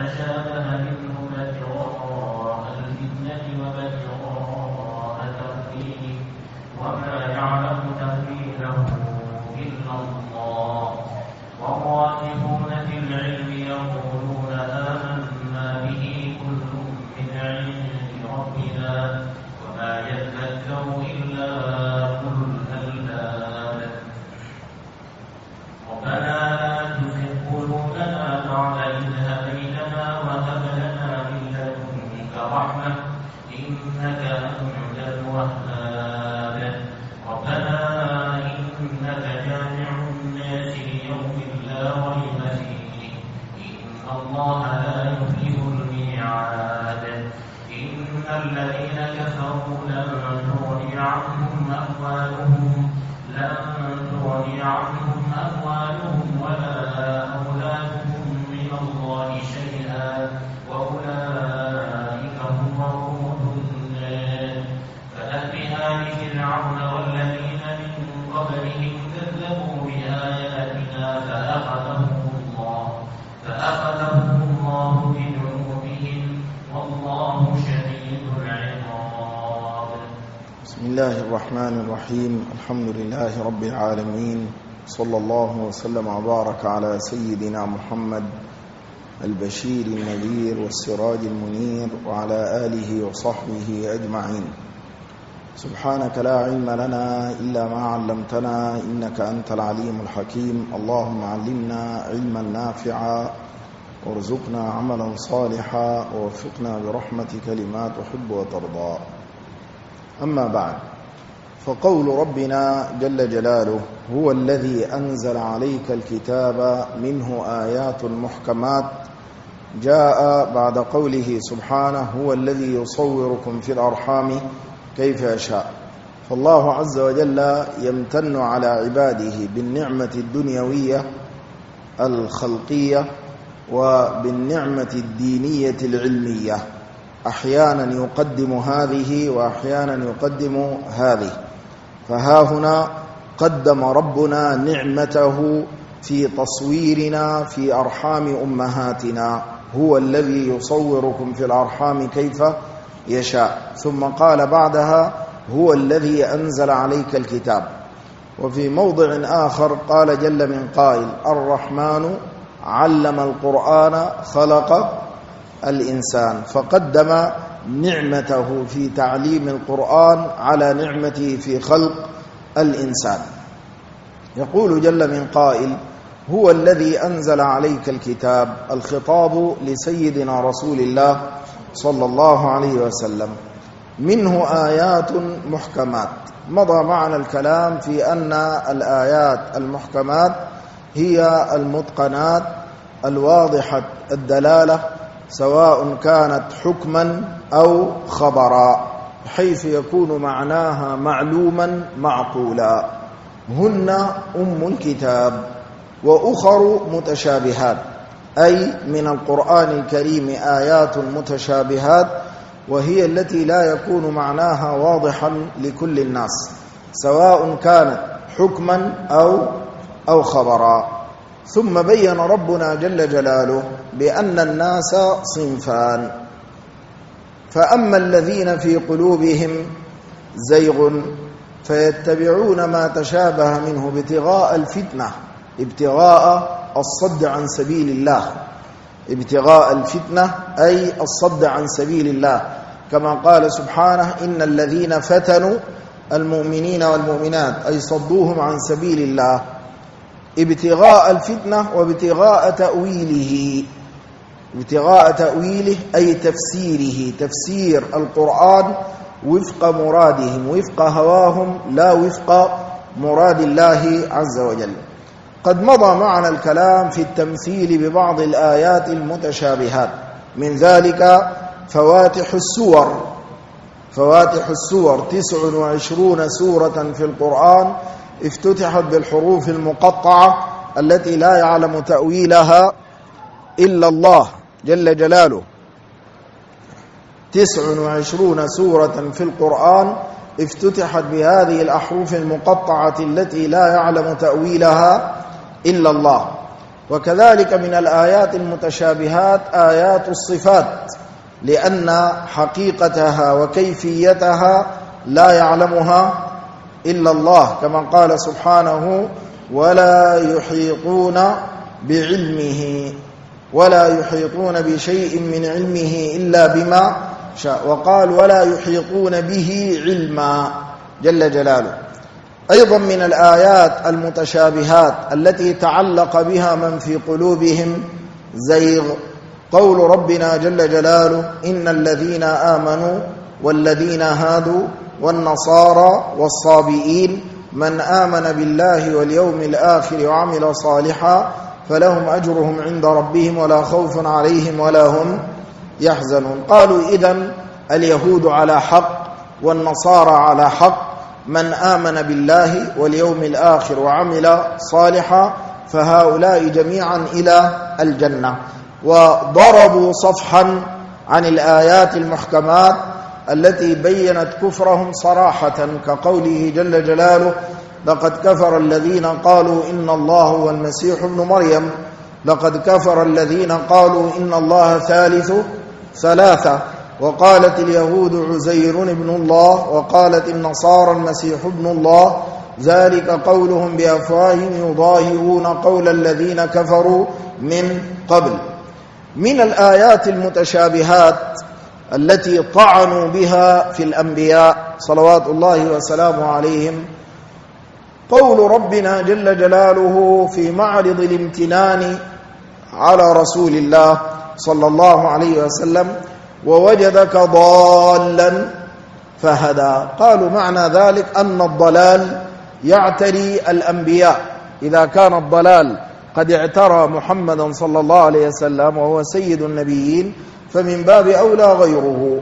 تشابه منه ابتغاء الفتنة وابتغاء تأويله وما يعلم تأويله إلا الله والراسخون في العلم يقولون آمنا به كل من عند ربنا وما يذكر إلا أولو الألباب ربنا لا تزغ قلوبنا بعد إذ هديتنا وهب لنا من لدنك رحمة إنك أنت الوهاب ربنا إنك جامع الناس ليوم لا ريب فيه إن الله لا يخلف الميعاد إن الذين كفروا لن تغني عنهم أموالهم ولا أولادهم من الله شيئا وأولئك هم وقود النار فأهل آل فرعون والذين من قبلهم كذبوا بآياتنا فأخذهم الله بذنوبهم والله شديد العقاب. بسم الله الرحمن الرحيم. الحمد لله رب العالمين، صلى الله وسلم وبارك على سيدنا محمد البشير النذير والسراج المنير وعلى آله وصحبه أجمعين. سبحانك لا علم لنا إلا ما علمتنا إنك أنت العليم الحكيم. اللهم علمنا علما نافعا وارزقنا عملا صالحا ووفقنا برحمتك لما تحب وترضى. أما بعد، فقول ربنا جل جلاله هو الذي أنزل عليك الكتاب منه آيات محكمات جاء بعد قوله سبحانه هو الذي يصوركم في الأرحام كيف يشاء. فالله عز وجل يمتن على عباده بالنعمة الدنيوية الخلقية وبالنعمة الدينية العلمية، أحيانا يقدم هذه وأحيانا يقدم هذه. فها هنا قدم ربنا نعمته في تصويرنا في أرحام أمهاتنا، هو الذي يصوركم في الأرحام كيف يشاء، ثم قال بعدها هو الذي أنزل عليك الكتاب. وفي موضع آخر قال جل من قائل الرحمن علم القرآن خلق الإنسان، فقدم نعمته في تعليم القرآن على نعمته في خلق الإنسان. يقول جل من قائل هو الذي أنزل عليك الكتاب، الخطاب لسيدنا رسول الله صلى الله عليه وسلم، منه آيات محكمات. مضى معنا الكلام في أن الآيات المحكمات هي المتقنات الواضحة الدلالة، سواء كانت حكما أو خبرا، حيث يكون معناها معلوما معقولا. هن أم الكتاب، وأخر متشابهات، أي من القرآن الكريم آيات متشابهات، وهي التي لا يكون معناها واضحا لكل الناس، سواء كانت حكما أو خبرا. ثم بين ربنا جل جلاله بأن الناس صنفان، فأما الذين في قلوبهم زيغ فيتبعون ما تشابه منه ابتغاء الفتنة، ابتغاء الصد عن سبيل الله، ابتغاء الفتنة أي الصد عن سبيل الله، كما قال سبحانه إن الذين فتنوا المؤمنين والمؤمنات أي صدوهم عن سبيل الله، ابتغاء الفتنة وابتغاء تأويله، ابتغاء تأويله أي تفسيره، تفسير القرآن وفق مرادهم، وفق هواهم، لا وفق مراد الله عز وجل. قد مضى معنا الكلام في التمثيل ببعض الآيات المتشابهات، من ذلك فواتح السور. فواتح السور 29 سورة في القرآن افتتحت بالحروف المقطعة التي لا يعلم تأويلها إلا الله جل جلاله. 29 سورة في القرآن افتتحت بهذه الأحرف المقطعة التي لا يعلم تأويلها إلا الله. وكذلك من الآيات المتشابهات آيات الصفات، لأن حقيقتها وكيفيتها لا يعلمها إلا الله، كما قال سبحانه: ولا يحيطون بعلمه، ولا يحيطون بشيء من علمه إلا بما شاء. وقال: ولا يحيطون به علما جل جلاله. أيضا من الآيات المتشابهات التي تعلق بها من في قلوبهم زيغ قول ربنا جل جلاله: إن الذين آمنوا والذين هادوا والنصارى والصابئين من آمن بالله واليوم الآخر وعمل صالحا فلهم أجرهم عند ربهم ولا خوف عليهم ولا هم يحزنون. قالوا: إذن اليهود على حق والنصارى على حق، من آمن بالله واليوم الآخر وعمل صالحا فهؤلاء جميعا إلى الجنة. وضربوا صفحا عن الآيات المحكمات التي بيّنت كفرهم صراحة، كقوله جل جلاله: لقد كفر الذين قالوا إن الله هو المسيح ابن مريم، لقد كفر الذين قالوا إن الله ثالث ثلاثة، وقالت اليهود عزير ابن الله، وقالت النصارى المسيح ابن الله، ذلك قولهم بأفواههم يضاهئون قول الذين كفروا من قبل. من الآيات المتشابهات التي طعنوا بها في الأنبياء صلوات الله وسلامه عليهم قول ربنا جل جلاله في معرض الامتنان على رسول الله صلى الله عليه وسلم: ووجدك ضالا فهدى. قالوا معنى ذلك أن الضلال يعتري الأنبياء، إذا كان الضلال قد اعترى محمدا صلى الله عليه وسلم وهو سيد النبيين فمن باب أولى غيره.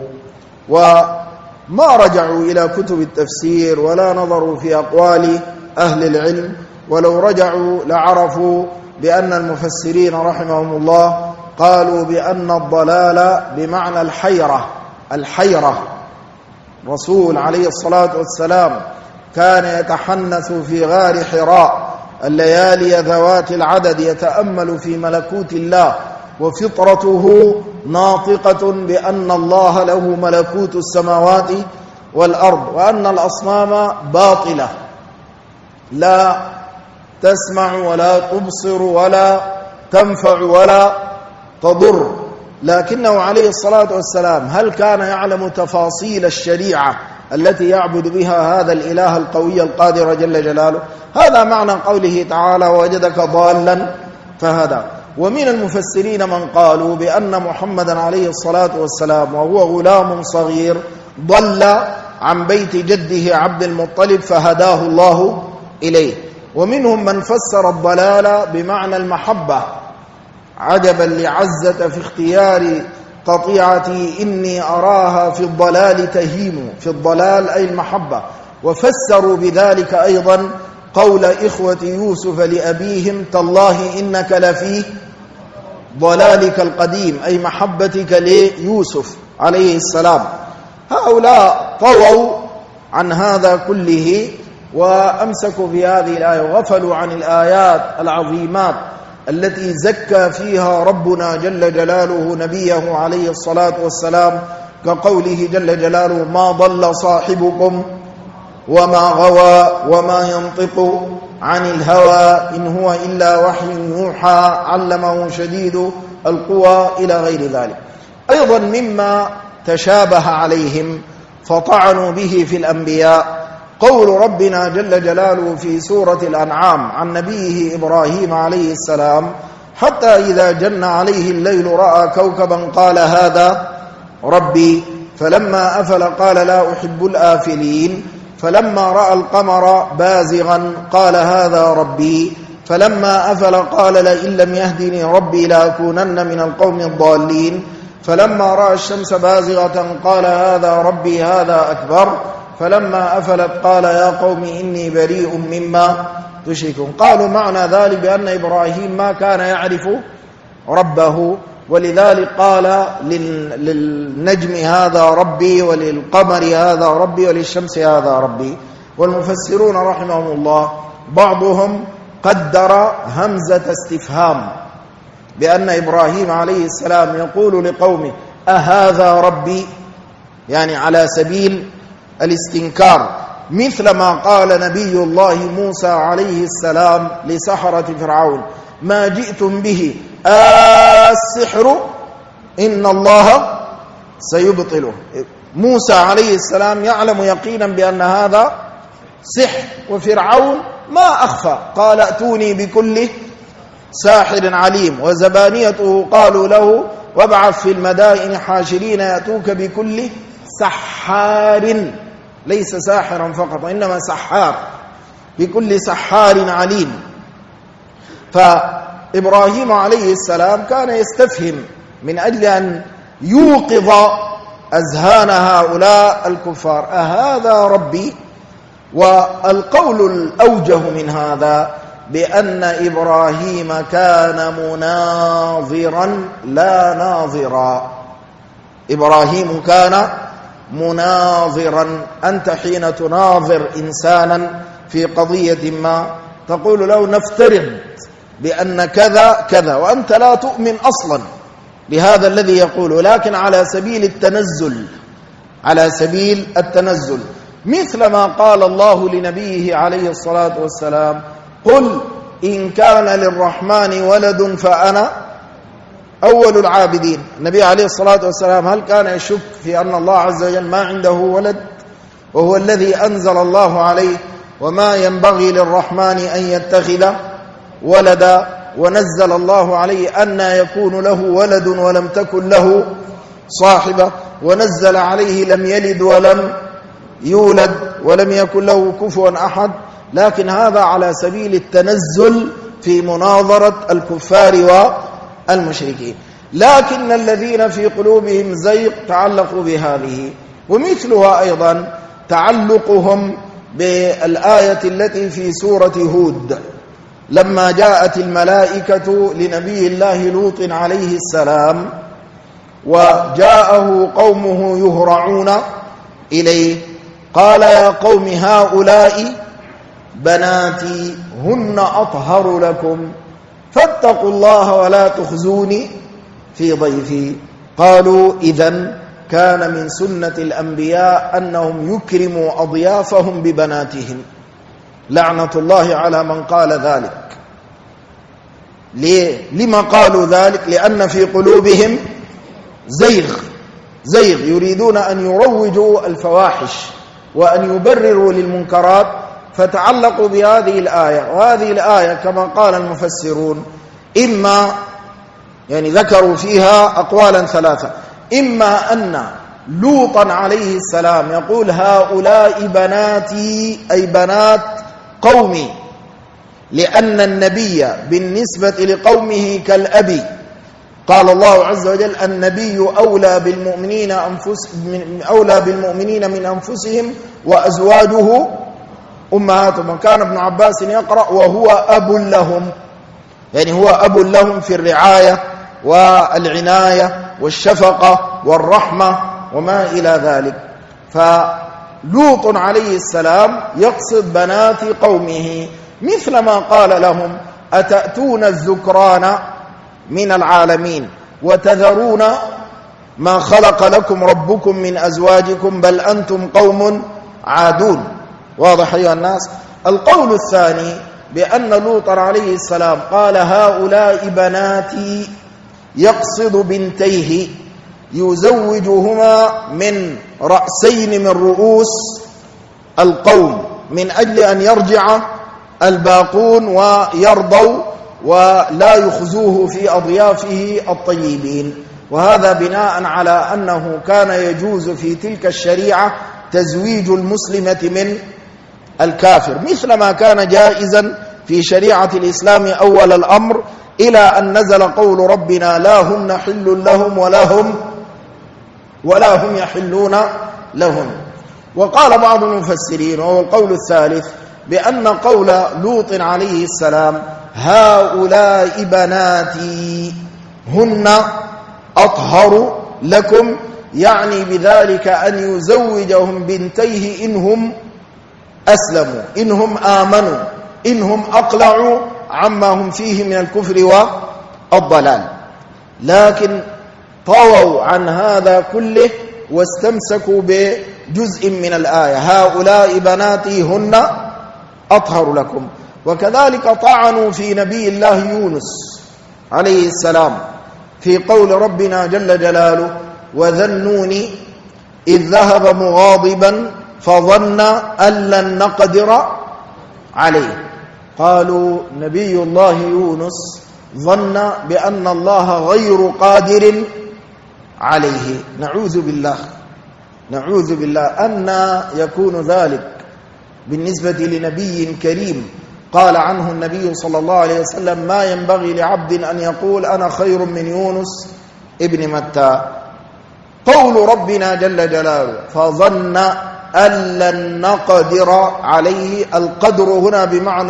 وما رجعوا إلى كتب التفسير ولا نظروا في أقوال أهل العلم، ولو رجعوا لعرفوا بأن المفسرين رحمهم الله قالوا بأن الضلال بمعنى الحيرة. رسول عليه الصلاة والسلام كان يتحنث في غار حراء الليالي ذوات العدد يتأمل في ملكوت الله، وفطرته ناطقة بأن الله له ملكوت السماوات والأرض، وأن الأصنام باطلة لا تسمع ولا تبصر ولا تنفع ولا تضر. لكنه عليه الصلاة والسلام هل كان يعلم تفاصيل الشريعة التي يعبد بها هذا الإله القوي القادر جل جلاله؟ هذا معنى قوله تعالى: ووجدك ضالا فهدى. ومن المفسرين من قالوا بأن محمدا عليه الصلاة والسلام وهو غلام صغير ضل عن بيت جده عبد المطلب فهداه الله إليه. ومنهم من فسر الضلال بمعنى المحبة: عجبا لعزة في اختيار قطيعتي إني أراها في الضلال تهيم. في الضلال أي المحبة. وفسروا بذلك أيضا قول إخوة يوسف لأبيهم: تالله إنك لفي ضلالك القديم، أي محبتك ليوسف عليه السلام. هؤلاء طووا عن هذا كله وأمسكوا بهذه الآية وغفلوا عن الآيات العظيمات التي زكى فيها ربنا جل جلاله نبيه عليه الصلاة والسلام، كقوله جل جلاله: ما ضل صاحبكم وما غوى وما ينطق عن الهوى إن هو إلا وحي يوحى علمه شديد القوى إلى غير ذلك. أيضا مما تشابه عليهم فطعنوا به في الأنبياء قول ربنا جل جلاله في سورة الأنعام عن نبيه إبراهيم عليه السلام: حتى إذا جن عليه الليل رأى كوكبا قال هذا ربي، فلما أفل قال لا أحب الآفلين، فلما رأى القمر بازغا قال هذا ربي، فلما أفل قال لئن لم يهدني ربي لأكونن من القوم الضالين، فلما رأى الشمس بازغة قال هذا ربي هذا أكبر، فلما أفلت قال يا قوم إني بريء مما تشركون. قالوا معنى ذلك بأن إبراهيم ما كان يعرف ربه، ولذلك قال للنجم هذا ربي وللقمر هذا ربي وللشمس هذا ربي. والمفسرون رحمهم الله بعضهم قدر همزة استفهام بأن إبراهيم عليه السلام يقول لقومه أهذا ربي، يعني على سبيل الاستنكار، مثل ما قال نبي الله موسى عليه السلام لسحرة فرعون ما جئتم به السحر إن الله سيبطله. موسى عليه السلام يعلم يقينا بأن هذا سحر، وفرعون ما أخفى، قال ائتوني بكل ساحر عليم، وزبانيته قالوا له وابعث في المدائن حاشرين يأتوك بكل سحار، ليس ساحرا فقط إنما سحار، بكل سحار عليم. فإبراهيم عليه السلام كان يستفهم من أجل أن يوقظ أذهان هؤلاء الكفار أهذا ربي. والقول الأوجه من هذا بأن إبراهيم كان مناظرا لا ناظرا. إبراهيم كان مناظرا. أنت حين تناظر إنسانا في قضية ما تقول له نفترض بأن كذا كذا، وأنت لا تؤمن أصلا بهذا الذي يقوله، لكن على سبيل التنزل، على سبيل التنزل، مثل ما قال الله لنبيه عليه الصلاة والسلام قل إن كان للرحمن ولد فأنا أول العابدين. النبي عليه الصلاة والسلام هل كان يشك في أن الله عز وجل ما عنده ولد؟ وهو الذي أنزل الله عليه وما ينبغي للرحمن أن يتخذ ولدا، ونزل الله عليه أن يكون له ولد ولم تكن له صاحبة، ونزل عليه لم يلد ولم يولد ولم يكن له كفوا أحد. لكن هذا على سبيل التنزل في مناظرة الكفار والمشركين. لكن الذين في قلوبهم زيغ تعلقوا بهذه، ومثلها أيضا تعلقهم بالآية التي في سورة هود لما جاءت الملائكة لنبي الله لوط عليه السلام وجاءه قومه يهرعون إليه قال يا قوم هؤلاء بناتي هن أطهر لكم فاتقوا الله ولا تخزوني في ضيفي. قالوا إذن كان من سنة الأنبياء أنهم يكرموا أضيافهم ببناتهم، لعنة الله على من قال ذلك. لما قالوا ذلك؟ لأن في قلوبهم زيغ يريدون أن يروجوا الفواحش وأن يبرروا للمنكرات، فتعلقوا بهذه الآية. وهذه الآية كما قال المفسرون إما يعني ذكروا فيها أقوالا ثلاثة، إما أن لوطا عليه السلام يقول هؤلاء بناتي أي بنات قومي، لأن النبي بالنسبة لقومه كالأبي. قال الله عز وجل النبي أولى بالمؤمنين من أنفسهم وأزواجه أمهاتهم. كان ابن عباس يقرأ وهو أب لهم، يعني هو أب لهم في الرعاية والعناية والشفقة والرحمة وما إلى ذلك. فلوط عليه السلام يقصد بنات قومه، مثل ما قال لهم أتأتون الذكران من العالمين وتذرون ما خلق لكم ربكم من أزواجكم بل أنتم قوم عادون. واضح أيها الناس؟ القول الثاني بأن لوط عليه السلام قال هؤلاء بناتي يقصد بنتيه يزوجهما من رأسين من رؤوس القوم من أجل أن يرجع الباقون ويرضوا ولا يخزوه في أضيافه الطيبين. وهذا بناء على أنه كان يجوز في تلك الشريعة تزويج المسلمة من الكافر، مثل ما كان جائزا في شريعة الإسلام أول الأمر، إلى أن نزل قول ربنا لا هن حل لهم ولا هم يحلون لهم. وقال بعض المفسرين وهو القول الثالث بأن قول لوط عليه السلام هؤلاء بناتي هن أطهر لكم، يعني بذلك أن يزوجهم بنتيه إنهم أسلموا، إنهم آمنوا، إنهم أقلعوا عما هم فيه من الكفر والضلال، لكن طووا عن هذا كله واستمسكوا بجزء من الآية: هؤلاء بناتي هن أطهر لكم. وكذلك طعنوا في نبي الله يونس عليه السلام في قول ربنا جل جلاله: وذا النون إذ ذهب مغاضبا فظن أن لن نقدر عليه. قالوا نبي الله يونس ظن بأن الله غير قادر عليه. نعوذ بالله أن يكون ذلك بالنسبة لنبي كريم قال عنه النبي صلى الله عليه وسلم: ما ينبغي لعبد أن يقول أنا خير من يونس ابن متى. قول ربنا جل جلاله: فظن أن لن نقدر عليه. القدر هنا بمعنى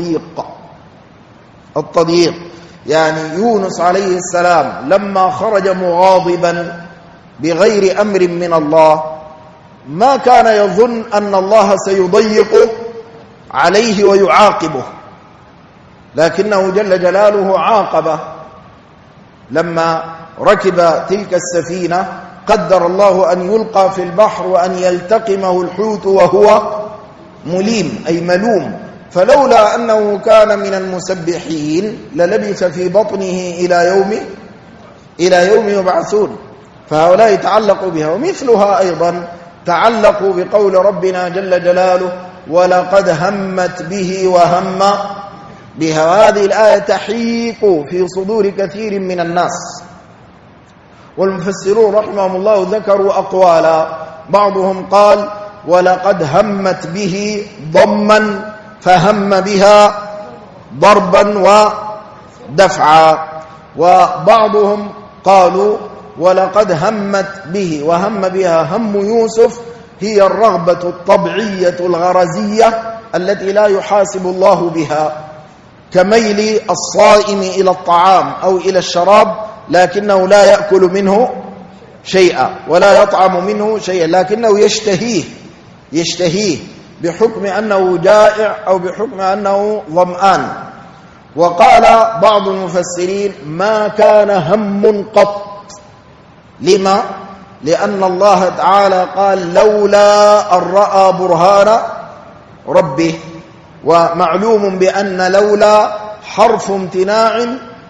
التضييق، يعني يونس عليه السلام لما خرج مغاضبا بغير أمر من الله ما كان يظن أن الله سيضيق عليه ويعاقبه، لكنه جل جلاله عاقبه. لما ركب تلك السفينة قدر الله أن يلقى في البحر وأن يلتقمه الحوت وهو مليم أي ملوم، فلولا أنه كان من المسبحين للبث في بطنه إلى يوم يبعثون. فهؤلاء تعلقوا بها. ومثلها أيضا تعلقوا بقول ربنا جل جلاله: ولقد همت به وهم بها. وهذه الآية تحيق في صدور كثير من الناس، والمفسرون رحمهم الله ذكروا أقوالا. بعضهم قال: ولقد همت به ضما فهم بها ضربا ودفعا. وبعضهم قالوا: ولقد همت به وهم بها هم يوسف هي الرغبة الطبيعية الغرزية التي لا يحاسب الله بها، كميل الصائم إلى الطعام أو إلى الشراب لكنه لا يأكل منه شيئا ولا يطعم منه شيئا، لكنه يشتهيه بحكم أنه جائع أو بحكم أنه ظمآن. وقال بعض المفسرين: ما كان هم قط. لما؟ لأن الله تعالى قال: لولا أن رأى برهان ربه. ومعلوم بأن لولا حرف امتناع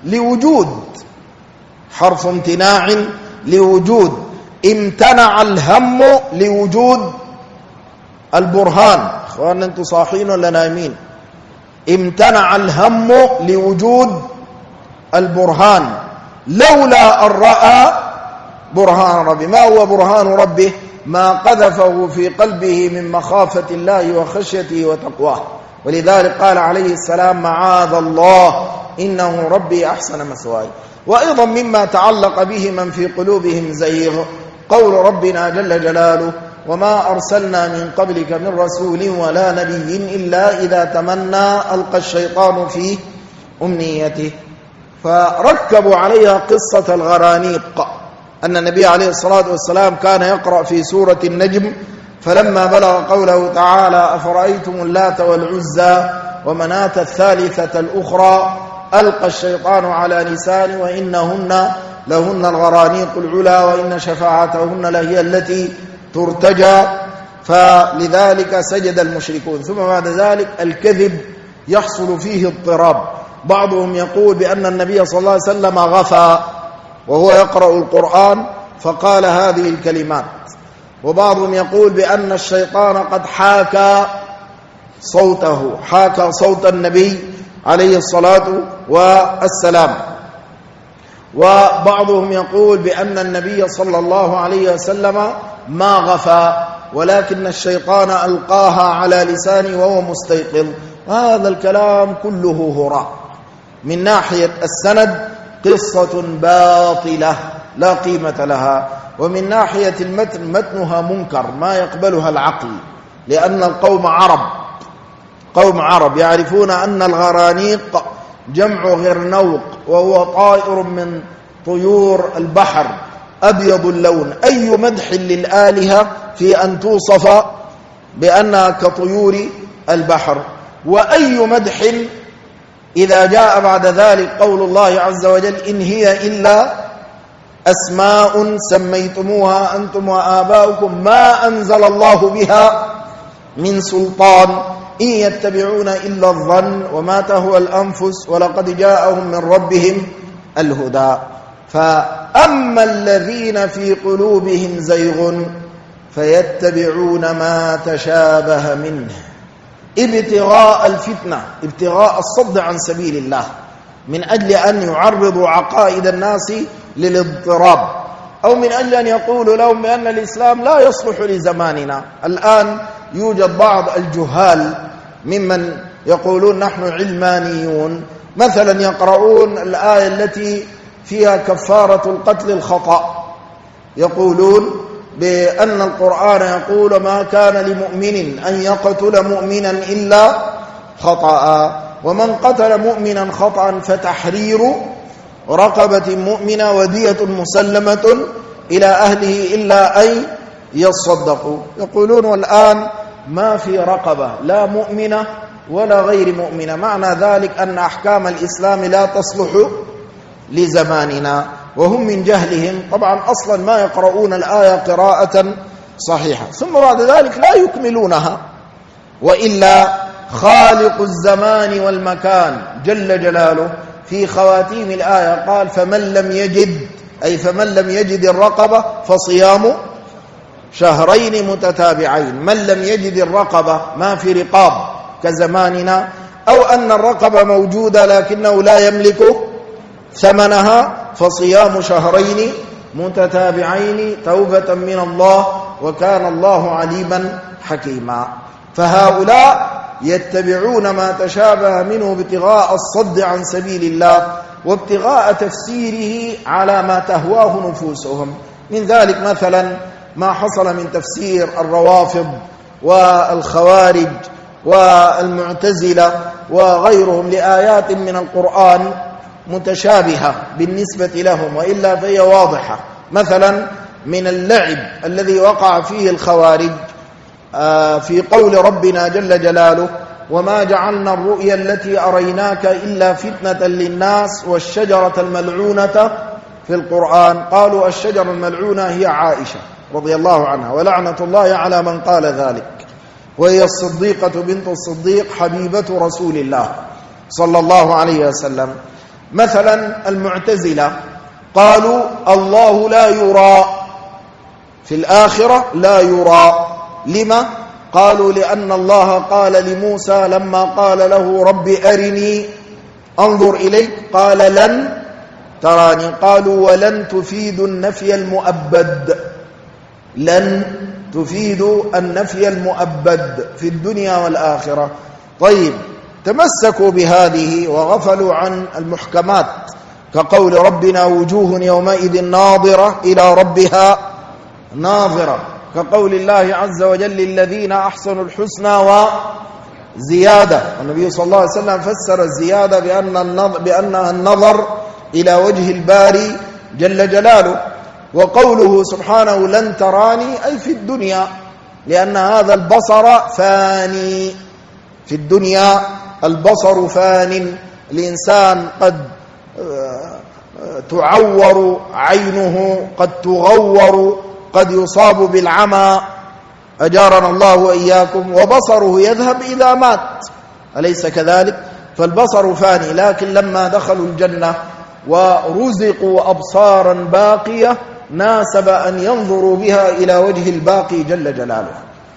لوجود، امتنع الهم لوجود البرهان. اخواننا انتم صاحين ولا نايمين؟ امتنع الهم لوجود البرهان لولا أن رأى برهان ربه. ما هو برهان ربه؟ ما قذفه في قلبه من مخافة الله وخشيته وتقواه. ولذلك قال عليه السلام: معاذ الله إنه ربي أحسن مثواي. وأيضا مما تعلق به من في قلوبهم زيغ قول ربنا جل جلاله: وما أرسلنا من قبلك من رسول ولا نبي إلا إذا تمنى ألقى الشيطان في أمنيته. فركبوا عليها قصة الغرانيق، أن النبي عليه الصلاة والسلام كان يقرأ في سورة النجم فلما بلغ قوله تعالى: أفرأيتم اللات والعزى ومناة الثالثة الأخرى ألقى الشيطان على لسانه وإنهن لهن الغرانيق العلا وإن شفاعتهن لهي التي ترتجى. فلذلك سجد المشركون. ثم بعد ذلك الكذب يحصل فيه اضطراب. بعضهم يقول بأن النبي صلى الله عليه وسلم غفى وهو يقرأ القرآن فقال هذه الكلمات، وبعضهم يقول بأن الشيطان قد حاكى صوت النبي عليه الصلاة والسلام. وبعضهم يقول بأن النبي صلى الله عليه وسلم ما غفى ولكن الشيطان ألقاها على لسانه وهو مستيقظ. هذا الكلام كله هراء. من ناحية السند قصة باطلة لا قيمة لها، ومن ناحية المتن متنها منكر ما يقبلها العقل، لأن القوم عرب يعرفون أن الغرانيق جمع غرنوق وهو طائر من طيور البحر أبيض اللون. أي مدح للآلهة في أن توصف بأنها كطيور البحر، وأي مدح إذا جاء بعد ذلك قول الله عز وجل إن هي إلا أسماء سميتموها أنتم وآباؤكم ما أنزل الله بها من سلطان إن يتبعون إلا الظن وما تهوى الأنفس ولقد جاءهم من ربهم الهدى. فأما الذين في قلوبهم زيغ فيتبعون ما تشابه منه ابتغاء الفتنة، ابتغاء الصد عن سبيل الله، من أجل أن يعرضوا عقائد الناس للاضطراب، أو من أجل أن يقولوا لهم بأن الإسلام لا يصلح لزماننا. الآن يوجد بعض الجهال ممن يقولون نحن علمانيون، مثلا يقرؤون الآية التي فيها كفارة القتل الخطأ، يقولون بأن القرآن يقول ما كان لمؤمن أن يقتل مؤمنا إلا خطأ، ومن قتل مؤمنا خطأ فتحرير رقبة مؤمنة ودية مسلمة إلى أهله إلا أن يصدقوا. يقولون والآن ما في رقبة لا مؤمنة ولا غير مؤمنة، معنى ذلك أن أحكام الإسلام لا تصلح لزماننا، وهم من جهلهم طبعا أصلا ما يقرؤون الآية قراءة صحيحة، ثم بعد ذلك لا يكملونها. وإلا خالق الزمان والمكان جل جلاله في خواتيم الآية قال فمن لم يجد، أي فمن لم يجد الرقبة فصيام شهرين متتابعين. من لم يجد الرقبة ما في رقاب كزماننا، أو أن الرقبة موجودة لكنه لا يملك ثمنها فصيام شهرين متتابعين توبة من الله وكان الله عليما حكيما. فهؤلاء يتبعون ما تشابه منه ابتغاء الصد عن سبيل الله وابتغاء تفسيره على ما تهواه نفوسهم. من ذلك مثلا ما حصل من تفسير الروافض والخوارج والمعتزلة وغيرهم لآيات من القرآن متشابهة بالنسبة لهم، وإلا فهي واضحة. مثلا من اللعب الذي وقع فيه الخوارج في قول ربنا جل جلاله وما جعلنا الرؤيا التي أريناك إلا فتنة للناس والشجرة الملعونة في القرآن. قالوا الشجرة الملعونة هي عائشة رضي الله عنها ولعنة الله على من قال ذلك، وهي الصديقة بنت الصديق حبيبة رسول الله صلى الله عليه وسلم. مثلا المعتزلة قالوا الله لا يرى في الآخرة، لا يرى. لما؟ قالوا لأن الله قال لموسى لما قال له رب أرني أنظر إليك قال لن تراني. قالوا ولن تفيد النفي المؤبد، لن تفيد النفي المؤبد في الدنيا والآخرة. طيب تمسكوا بهذه وغفلوا عن المحكمات كقول ربنا وجوه يومئذ ناظرة إلى ربها ناظرة، كقول الله عز وجل للذين أحسنوا الحسنى وزيادة. النبي صلى الله عليه وسلم فسر الزيادة بأنها النظر إلى وجه الباري جل جلاله. وقوله سبحانه لن تراني أي في الدنيا، لأن هذا البصر فاني، في الدنيا البصر فان، الإنسان قد تعور عينه، قد تغور، قد يصاب بالعمى أجارنا الله وإياكم، وبصره يذهب إذا مات، أليس كذلك؟ فالبصر فاني. لكن لما دخلوا الجنة ورزقوا أبصارا باقية ناسب أن ينظروا بها إلى وجه الباقي جل جلاله.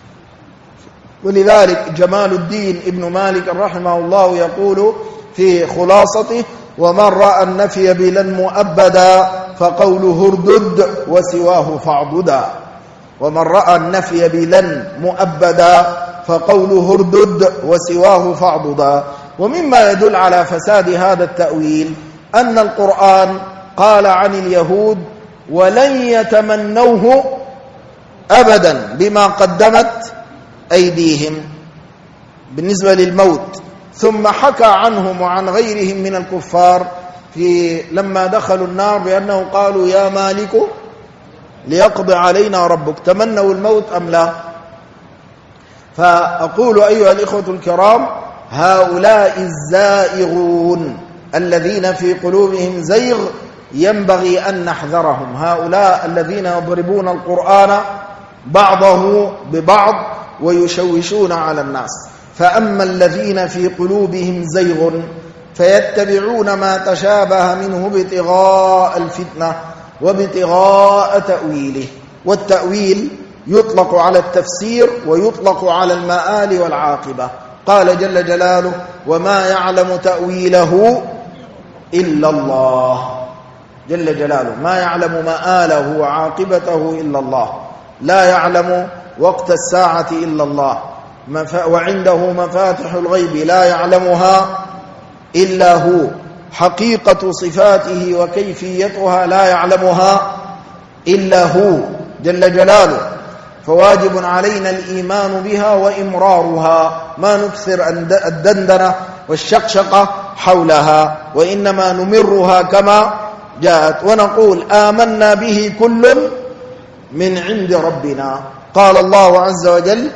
ولذلك جمال الدين ابن مالك رحمه الله يقول في خلاصته ومن رأى النفي بلن مؤبدا فقوله اردد وسواه فاعضدا. ومن رأى النفي بلن مؤبدا فقوله اردد وسواه فاعضدا. ومما يدل على فساد هذا التأويل أن القرآن قال عن اليهود ولن يتمنوه أبدا بما قدمت أيديهم بالنسبة للموت، ثم حكى عنهم وعن غيرهم من الكفار لما دخلوا النار بأنه قالوا يا مالك ليقضي علينا ربك، تمنوا الموت أم لا؟ فأقول أيها الإخوة الكرام هؤلاء الزائغون الذين في قلوبهم زيغ ينبغي أن نحذرهم. هؤلاء الذين يضربون القرآن بعضه ببعض ويشوشون على الناس. فأما الذين في قلوبهم زيغ فيتبعون ما تشابه منه ابتغاء الفتنة وابتغاء تأويله. والتأويل يطلق على التفسير ويطلق على المآل والعاقبة. قال جل جلاله: وما يعلم تأويله إلا الله. جل جلاله ما يعلم مآله وعاقبته إلا الله، لا يعلم وقت الساعة إلا الله، وعنده مفاتح الغيب لا يعلمها إلا هو، حقيقة صفاته وكيفيتها لا يعلمها إلا هو جل جلاله. فواجب علينا الإيمان بها وإمرارها، ما نكثر الدندنة والشقشقة حولها، وإنما نمرها كما جاءت ونقول آمنا به كل من عند ربنا. قال الله عز وجل: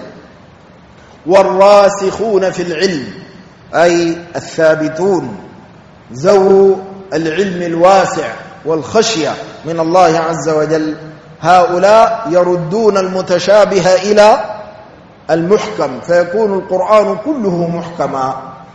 والراسخون في العلم، أي الثابتون ذو العلم الواسع والخشية من الله عز وجل، هؤلاء يردون المتشابه إلى المحكم فيكون القرآن كله محكما.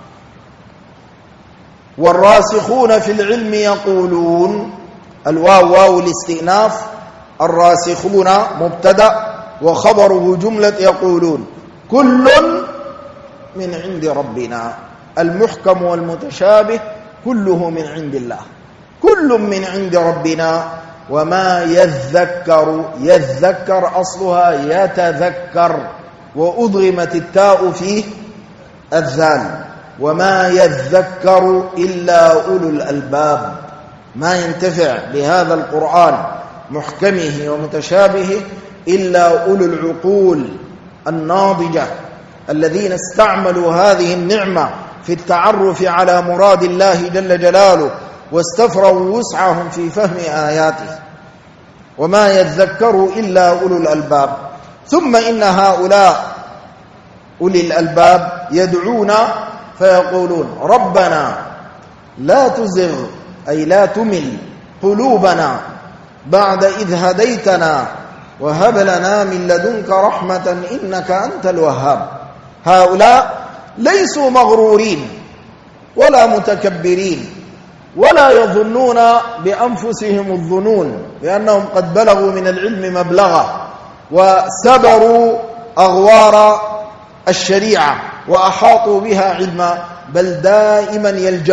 والراسخون في العلم يقولون، الواو واو الاستئناف، الراسخون مبتدأ وخبره جملة يقولون، كل من عند ربنا. المحكم والمتشابه كله من عند الله، كل من عند ربنا. وما يذكر، يذكر أصلها يتذكر وأضغمت التاء فيه الذال. وما يذكر إلا أولو الألباب، ما ينتفع بهذا القرآن محكمه ومتشابهه إلا أولو العقول الناضجة الذين استعملوا هذه النعمة في التعرف على مراد الله جل جلاله واستفروا وسعهم في فهم آياته. وما يذكر إلا أولو الألباب. ثم إن هؤلاء أولي الألباب يدعون فيقولون: ربنا لا تزغ، أي لا تمل قلوبنا بعد إذ هديتنا وهب لنا من لدنك رحمة إنك أنت الوهاب. هؤلاء ليسوا مغرورين ولا متكبرين ولا يظنون بأنفسهم الظنون، لأنهم قد بلغوا من العلم مبلغا وسبروا أغوار الشريعة وأحاطوا بها علما، بل دائما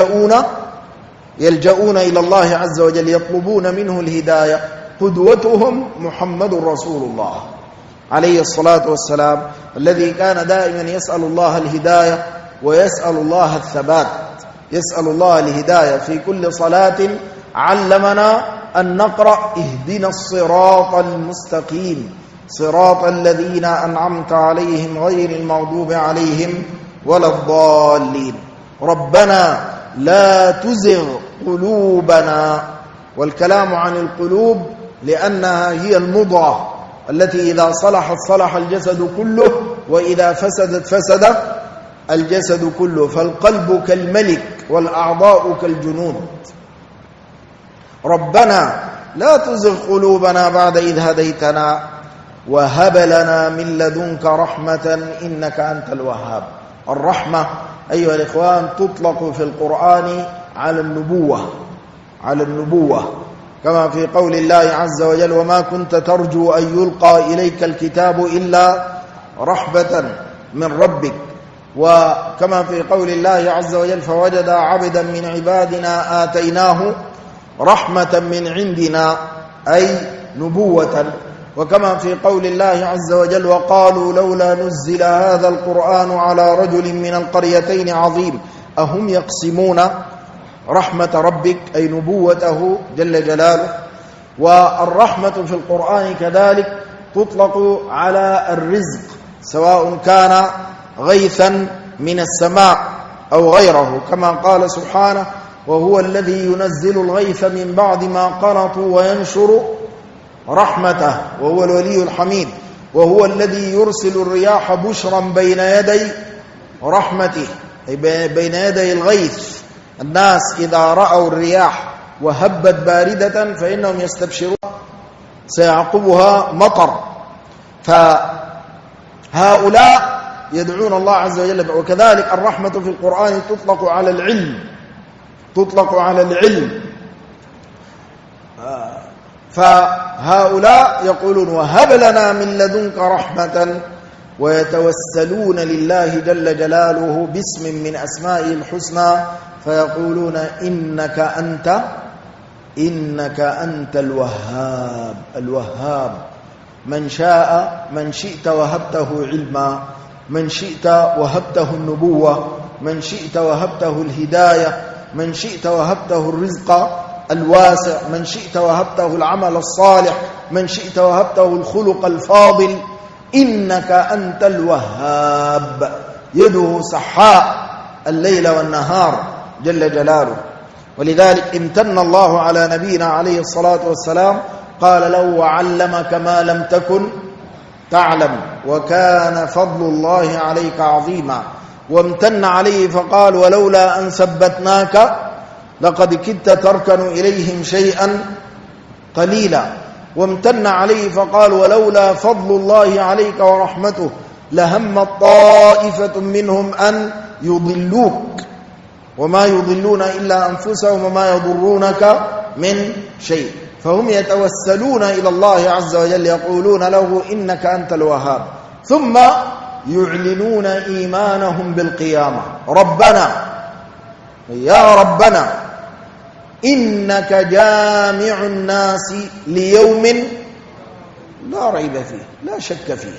يلجؤون إلى الله عز وجل، يطلبون منه الهداية. قدوتهم محمد رسول الله عليه الصلاة والسلام، الذي كان دائما يسأل الله الهداية ويسأل الله الثبات، يسأل الله الهداية في كل صلاة. علمنا أن نقرأ: اهدنا الصراط المستقيم صراط الذين أنعمت عليهم غير المغضوب عليهم ولا الضالين. ربنا لا تزغ قلوبنا. والكلام عن القلوب لأنها هي المضغة التي إذا صلحت صلح الجسد كله، وإذا فسدت فسد الجسد كله. فالقلب كالملك والأعضاء كالجنود. ربنا لا تزغ قلوبنا بعد إذ هديتنا وهب لنا من لدنك رحمة إنك أنت الوهاب. الرحمة أيها الإخوان تطلق في القرآن على النبوة، كما في قول الله عز وجل: وما كنت ترجو أن يلقى إليك الكتاب إلا رحمة من ربك. وكما في قول الله عز وجل: فوجد عبدا من عبادنا آتيناه رحمة من عندنا، أي نبوة. وكما في قول الله عز وجل: وقالوا لولا نزل هذا القرآن على رجل من القريتين عظيم أهم يقسمون رحمة ربك، أي نبوته جل جلاله. والرحمة في القرآن كذلك تطلق على الرزق، سواء كان غيثا من السماء أو غيره، كما قال سبحانه: وهو الذي ينزل الغيث من بعد ما قنطوا وينشر رحمته وهو الولي الحميد، وهو الذي يرسل الرياح بشرا بين يدي رحمته، أي بين يدي الغيث. الناس إذا رأوا الرياح وهبت باردة فإنهم يستبشرون سيعقبها مطر. فهؤلاء يدعون الله عز وجل. وكذلك الرحمة في القرآن تطلق على العلم، تطلق على العلم. فهؤلاء يقولون وهب لنا من لدنك رحمة، ويتوسلون لله جل جلاله باسم من أسمائه الحسنى فيقولون إنك أنت الوهاب. الوهاب من شئت وهبته علما، من شئت وهبته النبوة، من شئت وهبته الهداية، من شئت وهبته الرزق الواسع، من شئت وهبته العمل الصالح، من شئت وهبته الخلق الفاضل. إنك أنت الوهاب، يده سحاء الليل والنهار جل جلاله. ولذلك امتن الله على نبينا عليه الصلاة والسلام، قال له وعلمك ما لم تكن تعلم وكان فضل الله عليك عظيما. وامتن عليه فقال ولولا أن ثبتناك لقد كدت تركن إليهم شيئا قليلا. وامتن عليه فقال ولولا فضل الله عليك ورحمته لهم طائفة منهم أن يضلوك وما يضلون إلا أنفسهم وما يضرونك من شيء. فهم يتوسلون إلى الله عز وجل يقولون له إنك أنت الوهاب، ثم يعلنون إيمانهم بالقيامة. ربنا يا ربنا إنك جامع الناس ليوم لا ريب فيه لا شك فيه.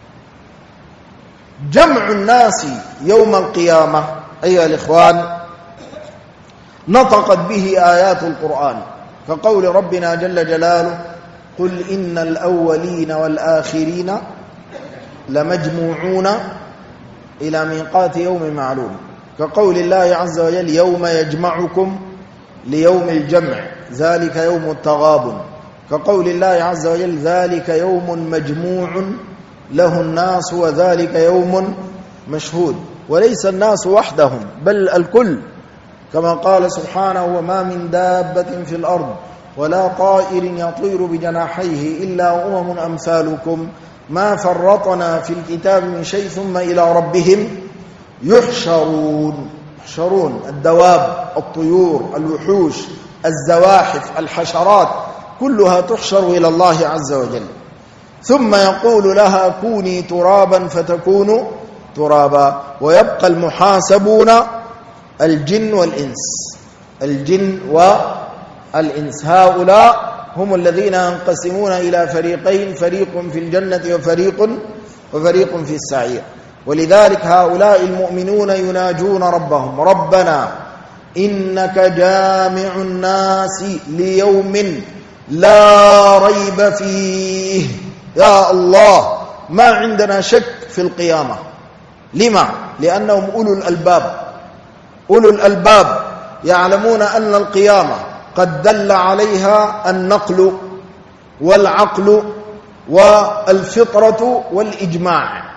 جمع الناس يوم القيامة أيها الإخوان نطقت به آيات القرآن، كقول ربنا جل جلاله قل إن الأولين والآخرين لمجموعون إلى ميقات يوم معلوم، كقول الله عز وجل يوم يجمعكم ليوم الجمع ذلك يوم التغابن، كقول الله عز وجل ذلك يوم مجموع له الناس وذلك يوم مشهود. وليس الناس وحدهم بل الكل، كما قال سبحانه وما من دابة في الأرض ولا طائر يطير بجناحيه إلا أمم أمثالكم ما فرطنا في الكتاب من شيء ثم إلى ربهم يحشرون. يحشرون الدواب، الطيور، الوحوش، الزواحف، الحشرات كلها تحشر إلى الله عز وجل، ثم يقول لها كوني ترابا فتكون ترابا. ويبقى المحاسبون الجن والإنس. الجن والإنس هؤلاء هم الذين ينقسمون إلى فريقين، فريق في الجنة وفريق في السعير. ولذلك هؤلاء المؤمنون يناجون ربهم ربنا إنك جامع الناس ليوم لا ريب فيه. يا الله ما عندنا شك في القيامة. لما؟ لأنهم أولو الألباب. أولو الألباب يعلمون أن القيامة قد دل عليها النقل والعقل والفطرة والإجماع.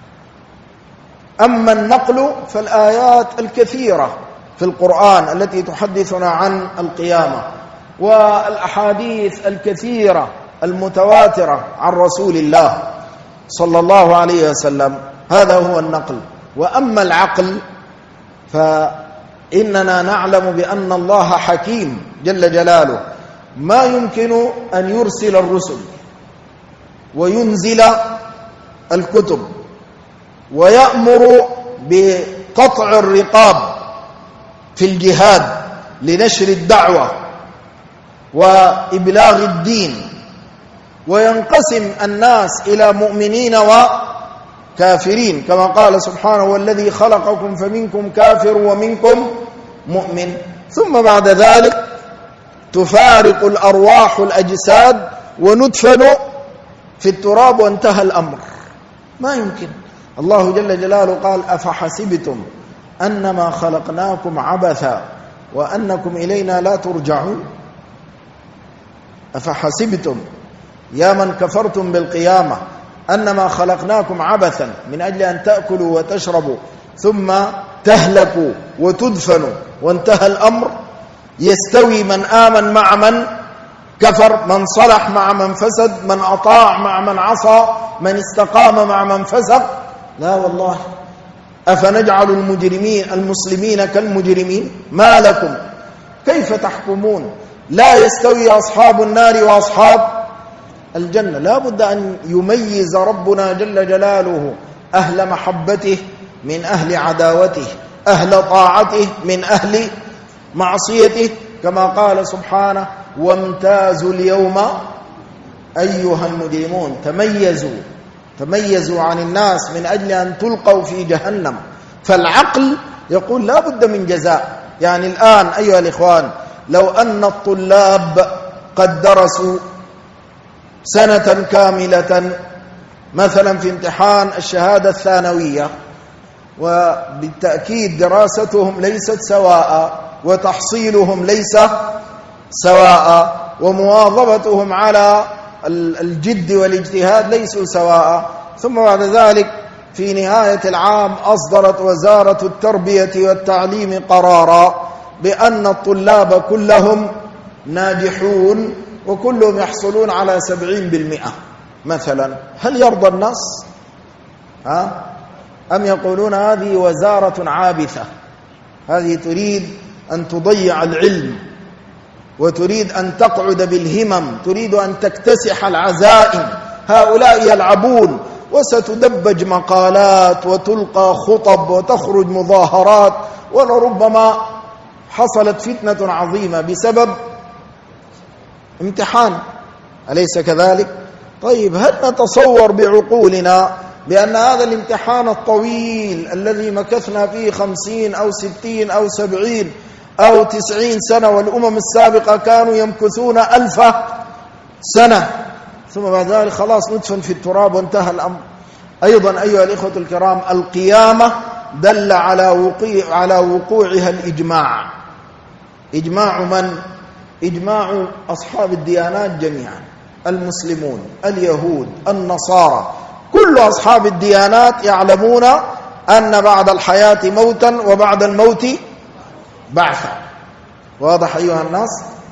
أما النقل فالآيات الكثيرة في القرآن التي تحدثنا عن القيامة، والأحاديث الكثيرة المتواترة عن رسول الله صلى الله عليه وسلم، هذا هو النقل. وأما العقل فإننا نعلم بأن الله حكيم جل جلاله، ما يمكن أن يرسل الرسل وينزل الكتب ويأمر بقطع الرقاب في الجهاد لنشر الدعوة وإبلاغ الدين، وينقسم الناس إلى مؤمنين وكافرين، كما قال سبحانه والذي خلقكم فمنكم كافر ومنكم مؤمن، ثم بعد ذلك تفارق الأرواح الأجساد وندفن في التراب وانتهى الأمر. ما يمكن. الله جل جلاله قال أفحسبتم أنما خلقناكم عبثا وأنكم إلينا لا ترجعون. أفحسبتم يا من كفرتم بالقيامة أنما خلقناكم عبثا من أجل أن تأكلوا وتشربوا ثم تهلك وتدفن وانتهى الأمر؟ يستوي من آمن مع من كفر، من صلح مع من فسد، من أطاع مع من عصى، من استقام مع من فسق؟ لا والله. أفنجعل المسلمين كالمجرمين؟ ما لكم كيف تحكمون؟ لا يستوي أصحاب النار وأصحاب الجنة. لا بد أن يميز ربنا جل جلاله أهل محبته من أهل عداوته، أهل طاعته من أهل معصيته، كما قال سبحانه: وامتازوا اليوم أيها المجرمون. تميزوا عن الناس من أجل أن تلقوا في جهنم. فالعقل يقول لا بد من جزاء. يعني الآن أيها الإخوان، لو أن الطلاب قد درسوا سنة كاملة مثلا في امتحان الشهادة الثانوية، وبالتأكيد دراستهم ليست سواء، وتحصيلهم ليس سواء، ومواظبتهم على الجد والاجتهاد ليسوا سواء، ثم بعد ذلك في نهاية العام أصدرت وزارة التربية والتعليم قرارا بأن الطلاب كلهم ناجحون وكلهم يحصلون على 70% مثلا، هل يرضى الناس؟ أم يقولون هذه وزارة عابثة، هذه تريد أن تضيع العلم، وتريد أن تقعد بالهمم، تريد أن تكتسح العزائم. هؤلاء يلعبون، وستدبج مقالات وتلقى خطب وتخرج مظاهرات، ولربما حصلت فتنة عظيمة بسبب امتحان، أليس كذلك؟ طيب، هل نتصور بعقولنا بأن هذا الامتحان الطويل الذي مكثنا فيه 50 أو 60 أو 70 أو 90 سنة، والأمم السابقة كانوا يمكثون 1000 سنة، ثم بعد ذلك خلاص ندفن في التراب وانتهى الأمر؟ أيضا أيها الإخوة الكرام، القيامة دل على وقوعها الإجماع. إجماع من؟ إجماع أصحاب الديانات جميعا، المسلمون، اليهود، النصارى، كل أصحاب الديانات يعلمون أن بعد الحياة موتا وبعد الموت بعثا. واضح أيها الناس؟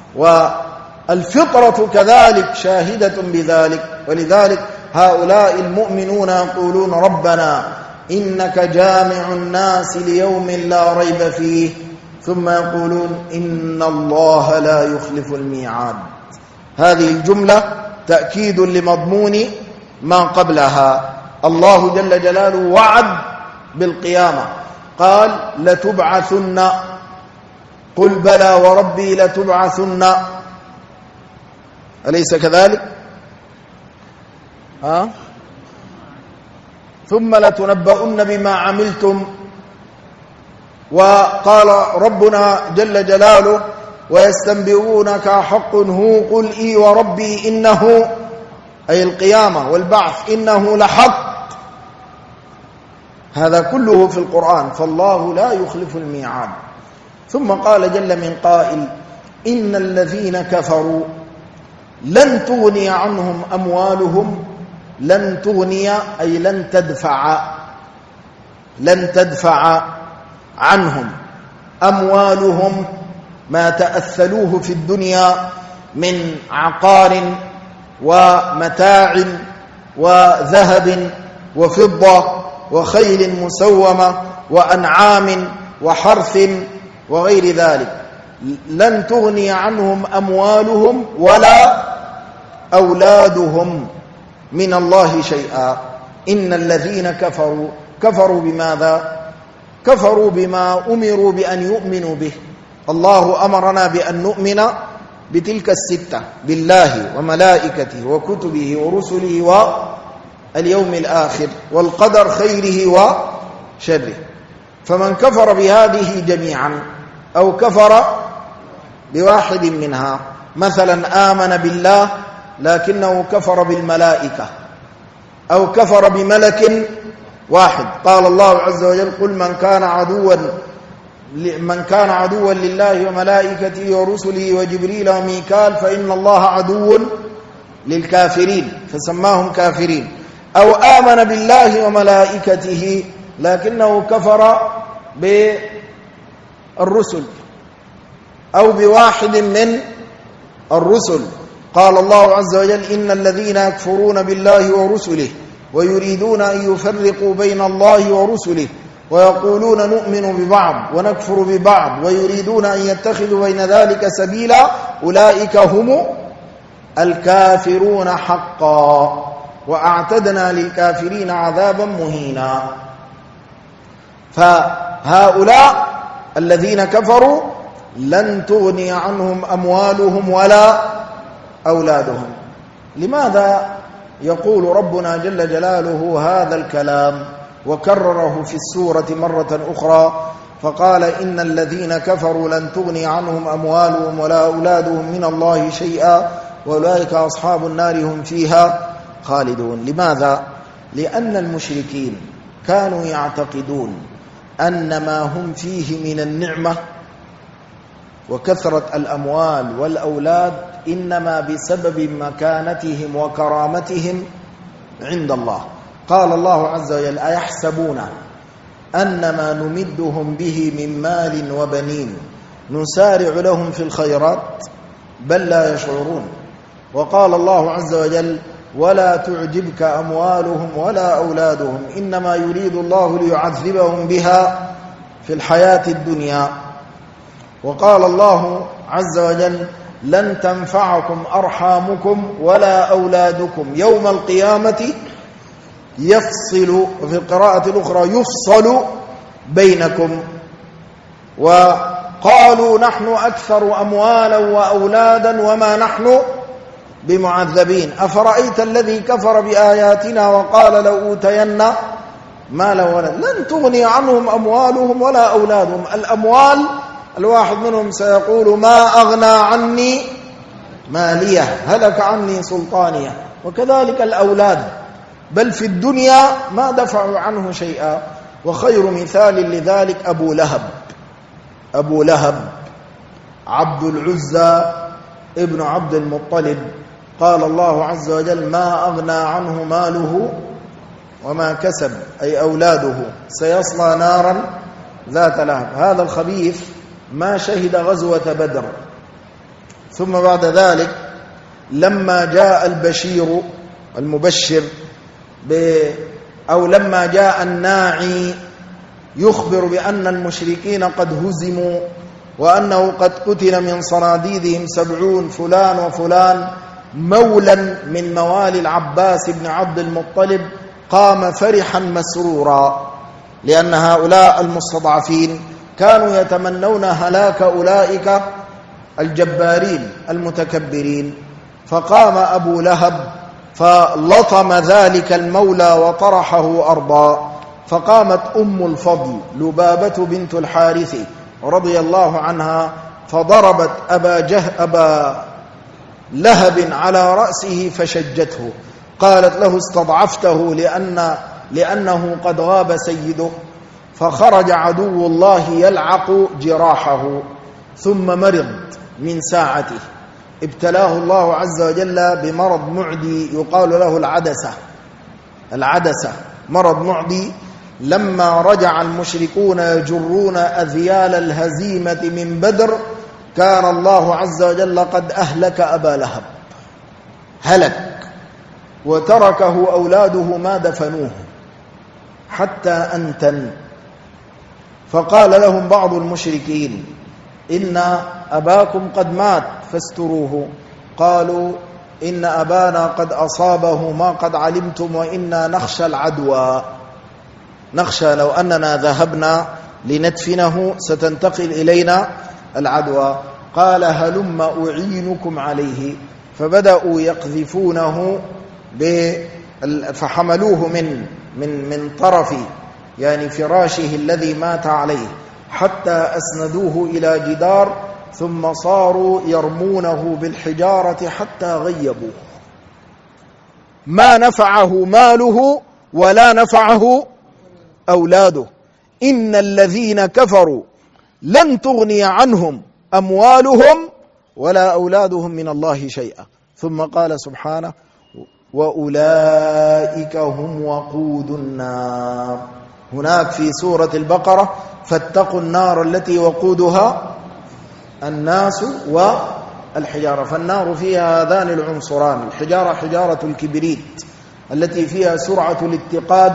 والفطرة كذلك شاهدة بذلك. ولذلك هؤلاء المؤمنون يقولون: ربنا إنك جامع الناس ليوم لا ريب فيه، ثم يقولون: إن الله لا يخلف الميعاد. هذه الجملة تأكيد لمضمون ما قبلها. الله جل جلاله وعد بالقيامة، قال: لتبعثن، قل بلى وربي لتبعثن، أليس كذلك؟ ثم لتنبؤن بما عملتم. وقال ربنا جل جلاله: ويستنبئونك حق هو، قل إي وربي إنه، أي القيامة والبعث، إنه لحق. هذا كله في القرآن، فالله لا يخلف الميعاد. ثم قال جل من قائل: إن الذين كفروا لن تغني عنهم أموالهم، لن تغني أي لن تدفع عنهم أموالهم، ما تأثلوه في الدنيا من عقار ومتاع وذهب وفضة وخيل مسومة وأنعام وحرث وغير ذلك، لن تغني عنهم أموالهم ولا أولادهم من الله شيئا. إن الذين كفروا بماذا؟ كفروا بما أمروا بأن يؤمنوا به. الله أمرنا بأن نؤمن بتلك الستة: بالله وملائكته وكتبه ورسله واليوم الآخر والقدر خيره وشره. فمن كفر بهذه جميعا أو كفر بواحد منها، مثلا آمن بالله لكنه كفر بالملائكة، أو كفر بملك واحد. قال الله عز وجل: قل من كان عدوا لله وملائكته ورسله وجبريل وميكال فإن الله عدو للكافرين، فسماهم كافرين. أو آمن بالله وملائكته لكنه كفر بالرسل أو بواحد من الرسل. قال الله عز وجل: إن الذين يكفرون بالله ورسله ويريدون أن يفرقوا بين الله ورسله ويقولون نؤمن ببعض ونكفر ببعض ويريدون أن يتخذوا بين ذلك سبيلا أولئك هم الكافرون حقا وأعتدنا للكافرين عذابا مهينا. فهؤلاء الذين كفروا لن تغني عنهم أموالهم ولا أولادهم. لماذا يقول ربنا جل جلاله هذا الكلام وكرره في السورة مرة أخرى فقال: إن الذين كفروا لن تغني عنهم أموالهم ولا أولادهم من الله شيئا وأولئك أصحاب النار هم فيها خالدون. لماذا؟ لأن المشركين كانوا يعتقدون أن ما هم فيه من النعمة وكثرة الأموال والأولاد إنما بسبب مكانتهم وكرامتهم عند الله. قال الله عز وجل: أيحسبون أن ما نمدهم به من مال وبنين نسارع لهم في الخيرات بل لا يشعرون. وقال الله عز وجل: ولا تعجبك أموالهم ولا أولادهم إنما يريد الله ليعذبهم بها في الحياة الدنيا. وقال الله عز وجل: لن تنفعكم أرحامكم ولا أولادكم يوم القيامة يفصل، وفي القراءة الأخرى يفصل بينكم. وقالوا نحن أكثر أموالا وأولادا وما نحن بمعذبين أفرأيت الذي كفر بآياتنا وقال لأوتين مالا ولا. لن تغني عنهم أموالهم ولا أولادهم. الأموال الواحد منهم سيقول: ما أغنى عني مالية هلك عني سلطانية. وكذلك الأولاد، بل في الدنيا ما دفعوا عنه شيئا. وخير مثال لذلك أبو لهب عبد العزى ابن عبد المطلب. قال الله عز وجل: ما أغنى عنه ماله وما كسب، أي أولاده، سيصلى نارا ذات لهب. هذا الخبيث ما شهد غزوة بدر. ثم بعد ذلك لما جاء البشير المبشر أو لما جاء الناعي يخبر بأن المشركين قد هزموا وأنه قد قتل من صناديدهم 70 فلان وفلان مولا من موالي العباس بن عبد المطلب، قام فرحا مسرورا، لأن هؤلاء المستضعفين كانوا يتمنون هلاك أولئك الجبارين المتكبرين. فقام أبو لهب فلطم ذلك المولى وطرحه أرضا. فقامت أم الفضل لبابة بنت الحارث رضي الله عنها فضربت أبا لهب على رأسه فشجته. قالت له: استضعفته لأنه قد غاب سيده. فخرج عدو الله يلعق جراحه ثم مرض من ساعته. ابتلاه الله عز وجل بمرض معدي يقال له العدسة، مرض معدي. لما رجع المشركون يجرون أذيال الهزيمة من بدر كان الله عز وجل قد أهلك أبا لهب، هلك، وتركه أولاده ما دفنوه حتى أنتن. فقال لهم بعض المشركين: إن أباكم قد مات فاستروه. قالوا: إن أبانا قد أصابه ما قد علمتم وإنا نخشى العدوى، نخشى لو أننا ذهبنا لندفنه ستنتقل إلينا العدوى. قال: هلم أعينكم عليه. فبدأوا يقذفونه فحملوه من طرف يعني فراشه الذي مات عليه حتى أسندوه إلى جدار، ثم صاروا يرمونه بالحجارة حتى غيبوه. ما نفعه ماله ولا نفعه أولاده. إن الذين كفروا لن تغني عنهم أموالهم ولا أولادهم من الله شيئا. ثم قال سبحانه: وأولئك هم وقود النار. هناك في سورة البقرة فاتقوا النار التي وقودها الناس والحجارة. فالنار فيها هذان العنصران، الحجارة حجارة الكبريت التي فيها سرعة الاتقاد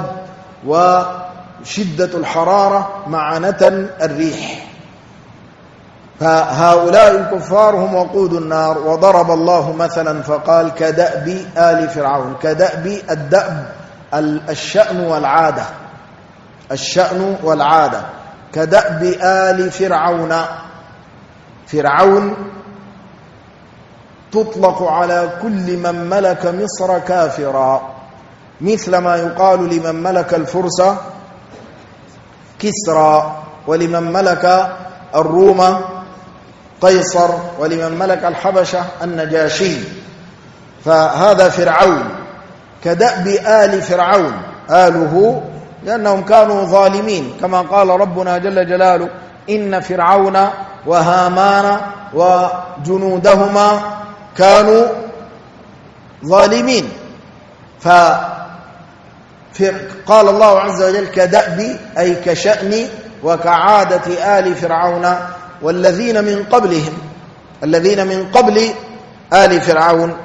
وشدة الحرارة مع نتن الريح. فهؤلاء الكفار هم وقود النار. وضرب الله مثلا فقال كدأب آل فرعون. كدأب، الدأب الشأن والعادة، الشأن والعادة. كدأب آل فرعون. فرعون تطلق على كل من ملك مصر كافرا، مثل ما يقال لمن ملك الفرس كسرى، ولمن ملك الروم قيصر، ولمن ملك الحبشة النجاشي. فهذا فرعون. كدأب آل فرعون، آله لأنهم كانوا ظالمين، كما قال ربنا جل جلاله إن فرعون وهامان وجنودهما كانوا ظالمين. فقال الله عز وجل كدأب أي كشأن وكعادة آل فرعون والذين من قبلهم، الذين من قبل آل فرعون،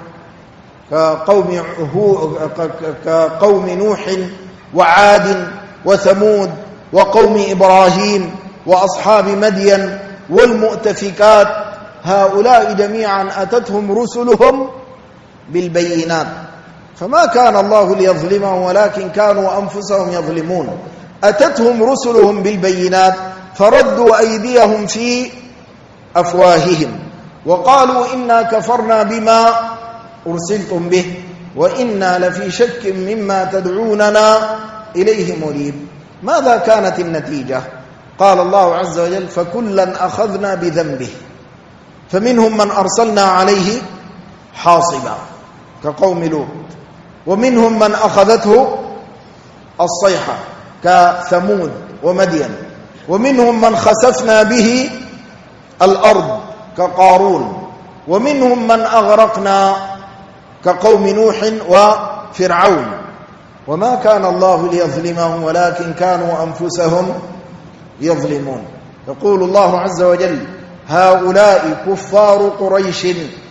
كقوم نوح وعاد وثمود وقوم إبراهيم وأصحاب مدين والمؤتفكات. هؤلاء جميعا أتتهم رسلهم بالبينات، فما كان الله ليظلمهم ولكن كانوا أنفسهم يظلمون. أتتهم رسلهم بالبينات فردوا أيديهم في أفواههم وقالوا إنا كفرنا بما أرسلتم به وإنا لفي شك مما تدعوننا إليه مريب. ماذا كانت النتيجة؟ قال الله عز وجل فكلا أخذنا بذنبه، فمنهم من أرسلنا عليه حاصبا كقوم لوط، ومنهم من أخذته الصيحة كثمود ومدين، ومنهم من خسفنا به الأرض كقارون، ومنهم من أغرقنا كقوم نوح وفرعون. وما كان الله ليظلمهم ولكن كانوا أنفسهم يظلمون. يقول الله عز وجل هؤلاء كفار قريش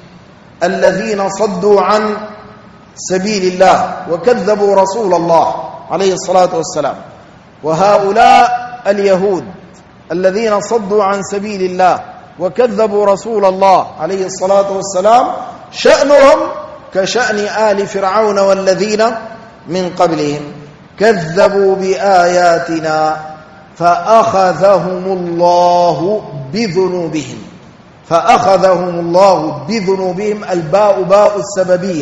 الذين صدوا عن سبيل الله وكذبوا رسول الله عليه الصلاة والسلام، وهؤلاء اليهود الذين صدوا عن سبيل الله وكذبوا رسول الله عليه الصلاة والسلام شأنهم كشأن آل فرعون والذين من قبلهم، كذبوا بآياتنا فأخذهم الله بذنوبهم. فأخذهم الله بذنوبهم، الباء باء السببية،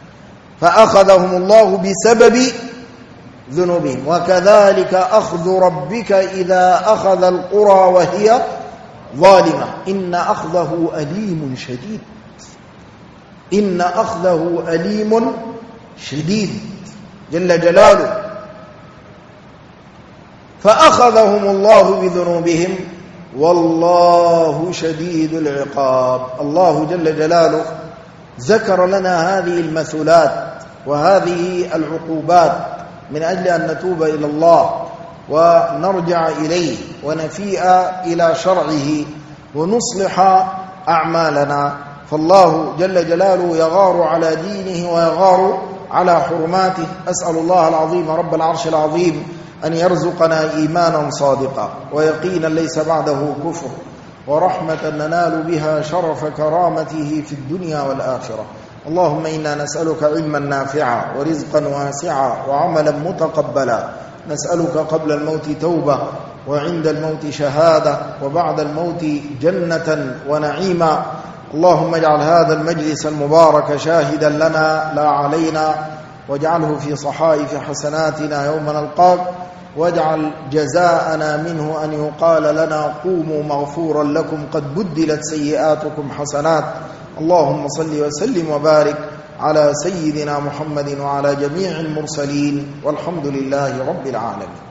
فأخذهم الله بسبب ذنوبهم. وكذلك أخذ ربك إذا أخذ القرى وهي ظالمة إن أخذه أليم شديد. إن أخذه أليم شديد جل جلاله. فأخذهم الله بذنوبهم والله شديد العقاب. الله جل جلاله ذكر لنا هذه المثلات وهذه العقوبات من أجل أن نتوب إلى الله ونرجع إليه ونفيء إلى شرعه ونصلح أعمالنا. فالله جل جلاله يغار على دينه ويغار على حرماته. أسأل الله العظيم رب العرش العظيم أن يرزقنا إيمانا صادقا ويقينا ليس بعده كفر، ورحمة ننال بها شرف كرامته في الدنيا والآخرة. اللهم إنا نسألك علما نافعا ورزقا واسعا وعملا متقبلا. نسألك قبل الموت توبة وعند الموت شهادة وبعد الموت جنة ونعيما. اللهم اجعل هذا المجلس المبارك شاهدا لنا لا علينا، واجعله في صحائف حسناتنا يوم نلقاك، واجعل جزاءنا منه أن يقال لنا قوموا مغفورا لكم قد بدلت سيئاتكم حسنات. اللهم صل وسلم وبارك على سيدنا محمد وعلى جميع المرسلين، والحمد لله رب العالمين.